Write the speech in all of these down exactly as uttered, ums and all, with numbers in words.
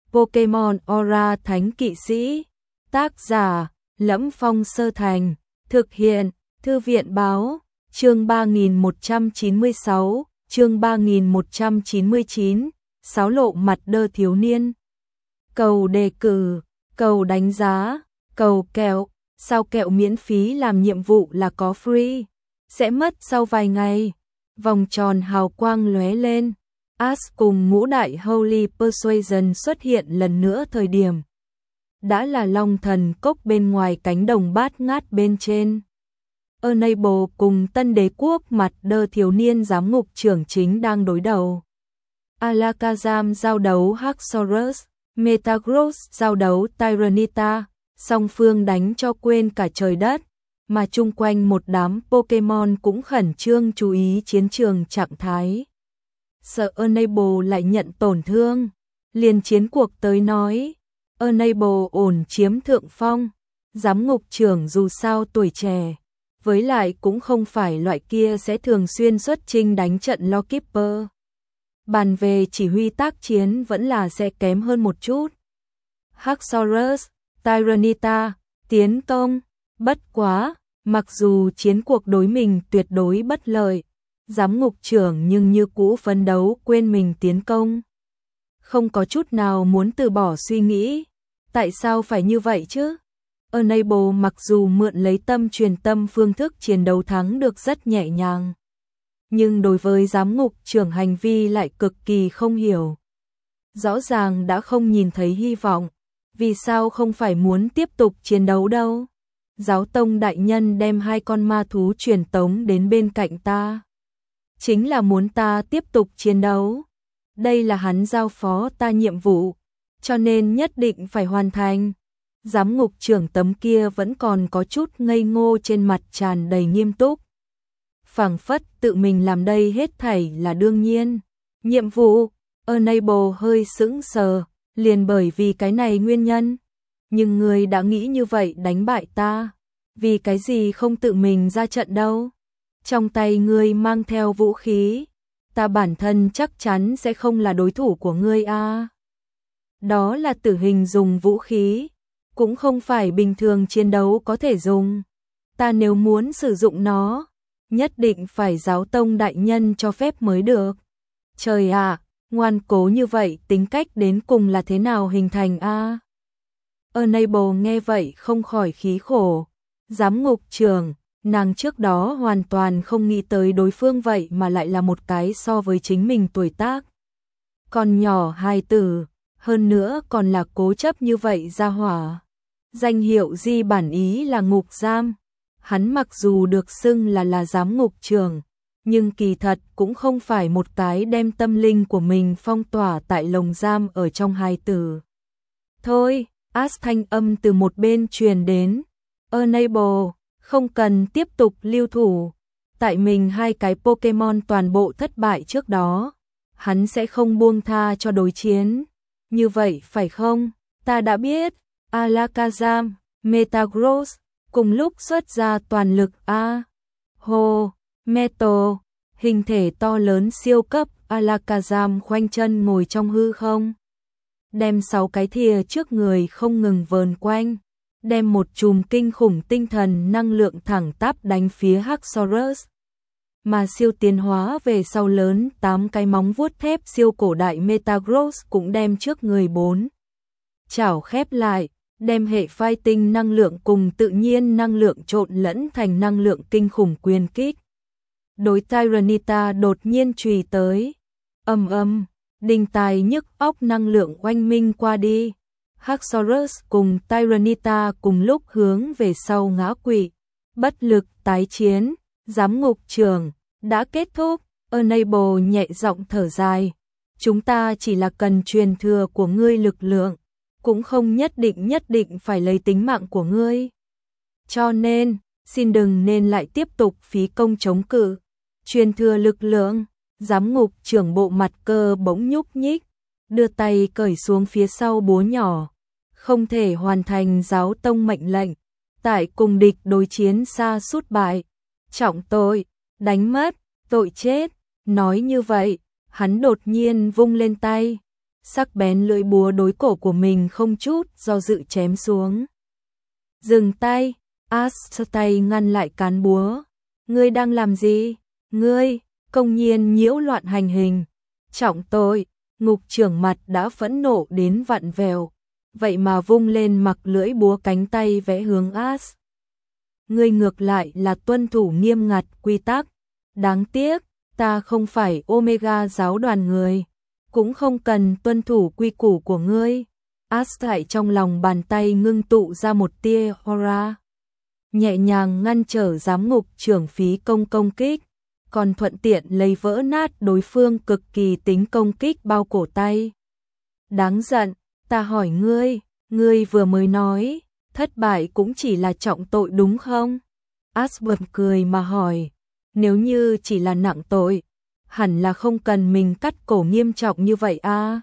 Pokemon Aura Thánh Kỵ Sĩ. Tác giả: Lẫm Phong Sơ Thành. Thực hiện: Thư viện báo. Chương ba nghìn một trăm chín mươi sáu, chương ba nghìn một trăm chín mươi chín, Sáo lộ mặt đơ thiếu niên. Cầu đề cử, cầu đánh giá, cầu kẹo, sao kẹo miễn phí làm nhiệm vụ là có free, sẽ mất sau vài ngày. Vòng tròn hào quang lóe lên. Ash cùng ngũ đại Holy Persuasion xuất hiện lần nữa, thời điểm đã là Long Thần Cốc bên ngoài cánh đồng bát ngát bên trên. Enable cùng Tân Đế Quốc mặt đơ thiếu niên giám ngục trưởng chính đang đối đầu. Alakazam giao đấu Haxorus, Metagross giao đấu Tyranitar, song phương đánh cho quên cả trời đất, mà chung quanh một đám Pokemon cũng khẩn trương chú ý chiến trường trạng thái. Sợ Enable lại nhận tổn thương, liền chiến cuộc tới nói, Enable ổn chiếm thượng phong. Giám ngục trưởng dù sao tuổi trẻ, với lại cũng không phải loại kia sẽ thường xuyên xuất chinh đánh trận Lawkeeper. Bàn về chỉ huy tác chiến vẫn là sẽ kém hơn một chút. Haxorus, Tyranitar, tiến công, bất quá, mặc dù chiến cuộc đối mình tuyệt đối bất lợi, giám ngục trưởng nhưng như cũ phấn đấu quên mình tiến công. Không có chút nào muốn từ bỏ suy nghĩ, tại sao phải như vậy chứ? Enable mặc dù mượn lấy tâm truyền tâm phương thức chiến đấu thắng được rất nhẹ nhàng, nhưng đối với giám ngục trưởng hành vi lại cực kỳ không hiểu. Rõ ràng đã không nhìn thấy hy vọng, vì sao không phải muốn tiếp tục chiến đấu đâu? Giáo tông đại nhân đem hai con ma thú truyền tống đến bên cạnh ta, chính là muốn ta tiếp tục chiến đấu. Đây là hắn giao phó ta nhiệm vụ, cho nên nhất định phải hoàn thành. Giám ngục trưởng tấm kia vẫn còn có chút ngây ngô, trên mặt tràn đầy nghiêm túc. Phảng phất tự mình làm đây hết thảy là đương nhiên. Nhiệm vụ, Enable hơi sững sờ, liền bởi vì cái này nguyên nhân. Nhưng người đã nghĩ như vậy đánh bại ta, vì cái gì không tự mình ra trận đâu? Trong tay ngươi mang theo vũ khí, ta bản thân chắc chắn sẽ không là đối thủ của ngươi a. À. Đó là tử hình dùng vũ khí, cũng không phải bình thường chiến đấu có thể dùng. Ta nếu muốn sử dụng nó, nhất định phải giáo tông đại nhân cho phép mới được. Trời ạ, à, ngoan cố như vậy tính cách đến cùng là thế nào hình thành a? À? Enable nghe vậy không khỏi khí khổ. Giám ngục trưởng, nàng trước đó hoàn toàn không nghĩ tới đối phương vậy mà lại là một cái so với chính mình tuổi tác còn nhỏ hài tử, hơn nữa còn là cố chấp như vậy ra hỏa. Danh hiệu di bản ý là ngục giam. Hắn mặc dù được xưng là là giám ngục trưởng, nhưng kỳ thật cũng không phải một cái đem tâm linh của mình phong tỏa tại lồng giam ở trong hài tử. Thôi, Ash thanh âm từ một bên truyền đến. Enable, không cần tiếp tục lưu thủ. Tại mình hai cái Pokemon toàn bộ thất bại trước đó, hắn sẽ không buông tha cho đối chiến. Như vậy phải không? Ta đã biết. Alakazam, Metagross cùng lúc xuất ra toàn lực a. Hồ, Metal, hình thể to lớn siêu cấp, Alakazam khoanh chân ngồi trong hư không, đem sáu cái thìa trước người không ngừng vờn quanh, đem một chùm kinh khủng tinh thần năng lượng thẳng tắp đánh phía Haxorus. Mà siêu tiến hóa về sau lớn tám cái móng vuốt thép siêu cổ đại Metagross cũng đem trước người bốn chảo khép lại, đem hệ fighting năng lượng cùng tự nhiên năng lượng trộn lẫn thành năng lượng kinh khủng quyền kích. Đối Tyranitar đột nhiên chùy tới, ầm ầm, đinh tai nhức óc năng lượng oanh minh qua đi. Haxorus cùng Tyranitar cùng lúc hướng về sau ngã quỵ, bất lực tái chiến. Giám ngục trưởng, đã kết thúc. Enable nhẹ giọng thở dài, chúng ta chỉ là cần truyền thừa của ngươi lực lượng, cũng không nhất định nhất định phải lấy tính mạng của ngươi. Cho nên, xin đừng nên lại tiếp tục phí công chống cự. Truyền thừa lực lượng, giám ngục trưởng bộ mặt cơ bỗng nhúc nhích, đưa tay cởi xuống phía sau búa nhỏ. Không thể hoàn thành giáo tông mệnh lệnh, tại cùng địch đối chiến xa sút bại. Trọng tội, đánh mất, tội chết. Nói như vậy, hắn đột nhiên vung lên tay, sắc bén lưỡi búa đối cổ của mình không chút do dự chém xuống. Dừng tay, As tay ngăn lại cán búa. Ngươi đang làm gì? Ngươi, công nhiên nhiễu loạn hành hình. Trọng tội, ngục trưởng mặt đã phẫn nộ đến vặn vẹo, vậy mà vung lên mặc lưỡi búa cánh tay vẽ hướng As. Ngươi ngược lại là tuân thủ nghiêm ngặt quy tắc. Đáng tiếc, ta không phải Omega giáo đoàn người, cũng không cần tuân thủ quy củ của ngươi. As tại trong lòng bàn tay ngưng tụ ra một tia aura, nhẹ nhàng ngăn trở giám ngục trưởng phí công công kích, còn thuận tiện lấy vỡ nát đối phương cực kỳ tính công kích bao cổ tay. Đáng giận, ta hỏi ngươi, ngươi vừa mới nói, thất bại cũng chỉ là trọng tội đúng không? As bật cười mà hỏi, nếu như chỉ là nặng tội, hẳn là không cần mình cắt cổ nghiêm trọng như vậy a. À?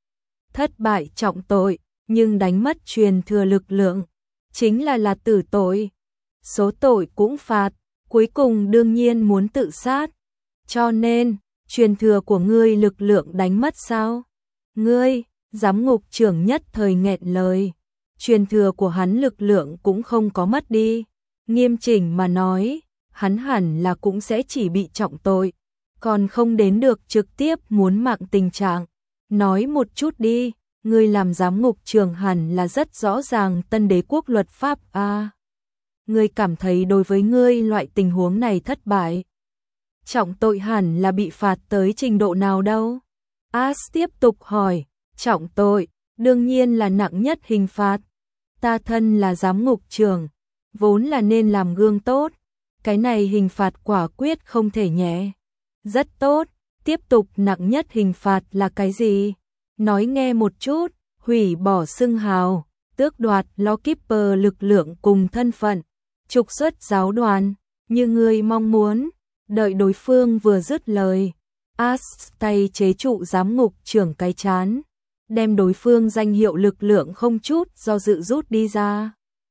Thất bại trọng tội, nhưng đánh mất truyền thừa lực lượng, chính là là tử tội. Số tội cũng phạt, cuối cùng đương nhiên muốn tự sát. Cho nên, truyền thừa của ngươi lực lượng đánh mất sao? Ngươi, giám ngục trưởng nhất thời nghẹn lời. Truyền thừa của hắn lực lượng cũng không có mất đi. Nghiêm chỉnh mà nói, hắn hẳn là cũng sẽ chỉ bị trọng tội, còn không đến được trực tiếp muốn mạng tình trạng. Nói một chút đi, ngươi làm giám ngục trưởng hẳn là rất rõ ràng tân đế quốc luật pháp a. À, ngươi cảm thấy đối với ngươi loại tình huống này thất bại, trọng tội hẳn là bị phạt tới trình độ nào đâu? As tiếp tục hỏi, trọng tội, đương nhiên là nặng nhất hình phạt. Ta thân là giám ngục trưởng, vốn là nên làm gương tốt, cái này hình phạt quả quyết không thể nhẹ. Rất tốt, tiếp tục nặng nhất hình phạt là cái gì? Nói nghe một chút, hủy bỏ xưng hào, tước đoạt Lawkeeper lực lượng cùng thân phận, trục xuất giáo đoàn, như ngươi mong muốn. Đợi đối phương vừa dứt lời, As tay chế trụ giám ngục trưởng cái chán, đem đối phương danh hiệu lực lượng không chút do dự rút đi ra.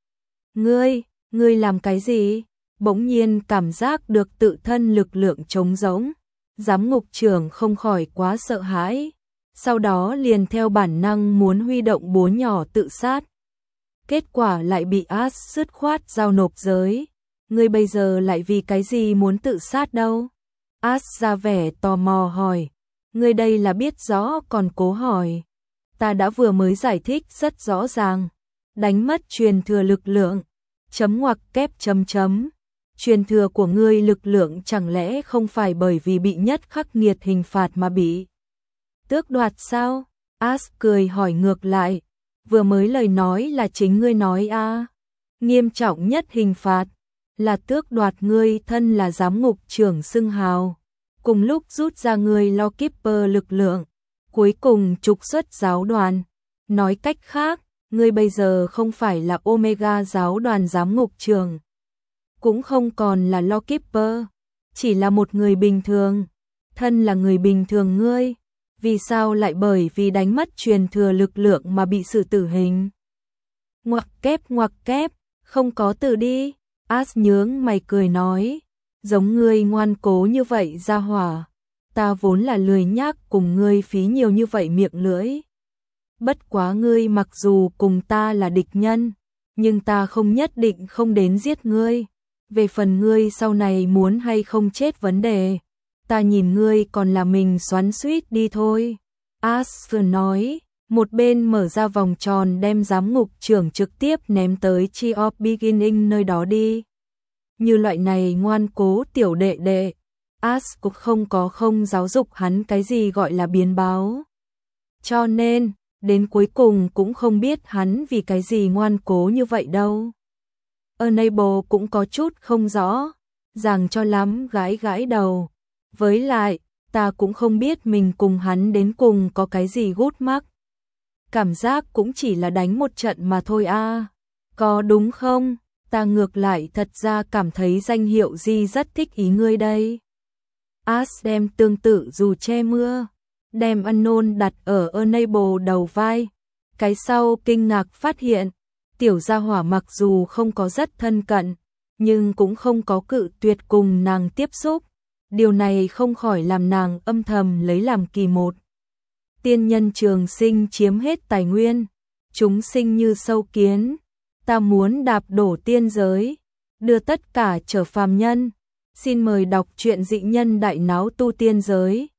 Ngươi, ngươi làm cái gì? Bỗng nhiên cảm giác được tự thân lực lượng trống rỗng, giám ngục trưởng không khỏi quá sợ hãi, sau đó liền theo bản năng muốn huy động búa nhỏ tự sát. Kết quả lại bị As dứt khoát giao nộp giới. Ngươi bây giờ lại vì cái gì muốn tự sát đâu? As ra vẻ tò mò hỏi. Ngươi đây là biết rõ còn cố hỏi. Ta đã vừa mới giải thích rất rõ ràng. Đánh mất truyền thừa lực lượng. Chấm ngoặc kép chấm chấm. Truyền thừa của ngươi lực lượng chẳng lẽ không phải bởi vì bị nhất khắc nghiệt hình phạt mà bị tước đoạt sao? As cười hỏi ngược lại. Vừa mới lời nói là chính ngươi nói a. À. Nghiêm trọng nhất hình phạt là tước đoạt ngươi thân là giám ngục trưởng xưng hào, cùng lúc rút ra ngươi Lawkeeper lực lượng, cuối cùng trục xuất giáo đoàn. Nói cách khác, ngươi bây giờ không phải là Omega giáo đoàn giám ngục trưởng, cũng không còn là Lawkeeper, chỉ là một người bình thường. Thân là người bình thường ngươi, vì sao lại bởi vì đánh mất truyền thừa lực lượng mà bị xử tử hình? Ngoặc kép ngoặc kép, không có từ đi. As nhướng mày cười nói, giống ngươi ngoan cố như vậy ra hỏa, ta vốn là lười nhác cùng ngươi phí nhiều như vậy miệng lưỡi. Bất quá ngươi mặc dù cùng ta là địch nhân, nhưng ta không nhất định không đến giết ngươi. Về phần ngươi sau này muốn hay không chết vấn đề, ta nhìn ngươi còn là mình xoắn xuýt đi thôi. As nói, một bên mở ra vòng tròn đem giám ngục trưởng trực tiếp ném tới Tree of Beginning nơi đó đi. Như loại này ngoan cố tiểu đệ đệ, As cũng không có không giáo dục hắn cái gì gọi là biến báo. Cho nên, đến cuối cùng cũng không biết hắn vì cái gì ngoan cố như vậy đâu. Enable cũng có chút không rõ, rằng cho lắm gãi gãi đầu. Với lại, ta cũng không biết mình cùng hắn đến cùng có cái gì gút mắc. Cảm giác cũng chỉ là đánh một trận mà thôi a. À. Có đúng không? Ta ngược lại thật ra cảm thấy danh hiệu gì rất thích ý ngươi đây. As đem tương tự dù che mưa, đem Unknown đặt ở Enable đầu vai. Cái sau kinh ngạc phát hiện, tiểu gia hỏa mặc dù không có rất thân cận, nhưng cũng không có cự tuyệt cùng nàng tiếp xúc. Điều này không khỏi làm nàng âm thầm lấy làm kỳ một. tiên nhân trường sinh chiếm hết tài nguyên, chúng sinh như sâu kiến, ta muốn đạp đổ tiên giới, đưa tất cả trở phàm nhân. Xin mời đọc truyện Dị Nhân Đại Náo Tu Tiên Giới.